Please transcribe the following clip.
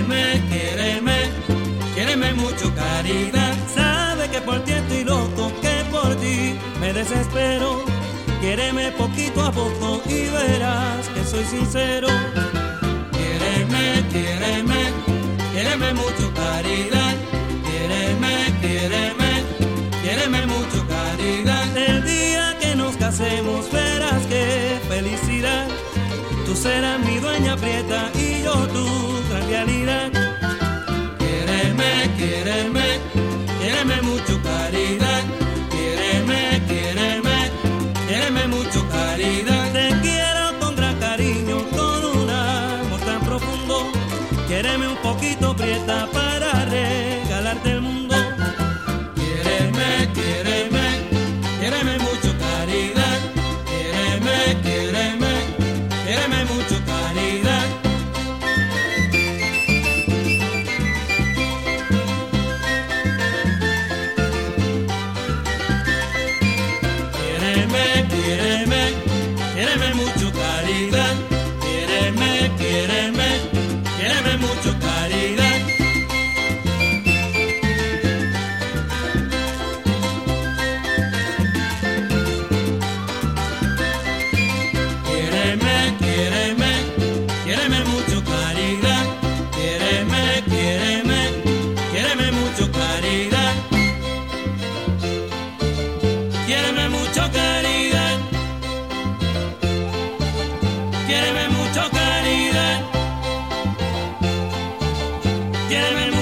quiéreme mucho, caridad. Sabe que por ti estoy loco, que por ti me desespero. Quiéreme poquito a poco y verás que soy sincero. Quiéreme mucho, caridad. Quiéreme mucho, caridad. El día que nos casemos verás qué felicidad. Tú serás mi dueña prieta y yo tu gran realidad. Quiéreme mucho, caridad. Quiéreme mucho, caridad. Te quiero con gran cariño, con un amor tan profundo. Quiéreme un poquito prieta para regalarte el mundo. Quiéreme mucho, caridad. Quiéreme mucho, caridad. Quiéreme mucho, caridad. Quiéreme mucho, caridad. Quiéreme mucho, caridad. Quiéreme mucho, caridad. Quiéreme mucho, caridad. Quiéreme mucho, caridad. Quiéreme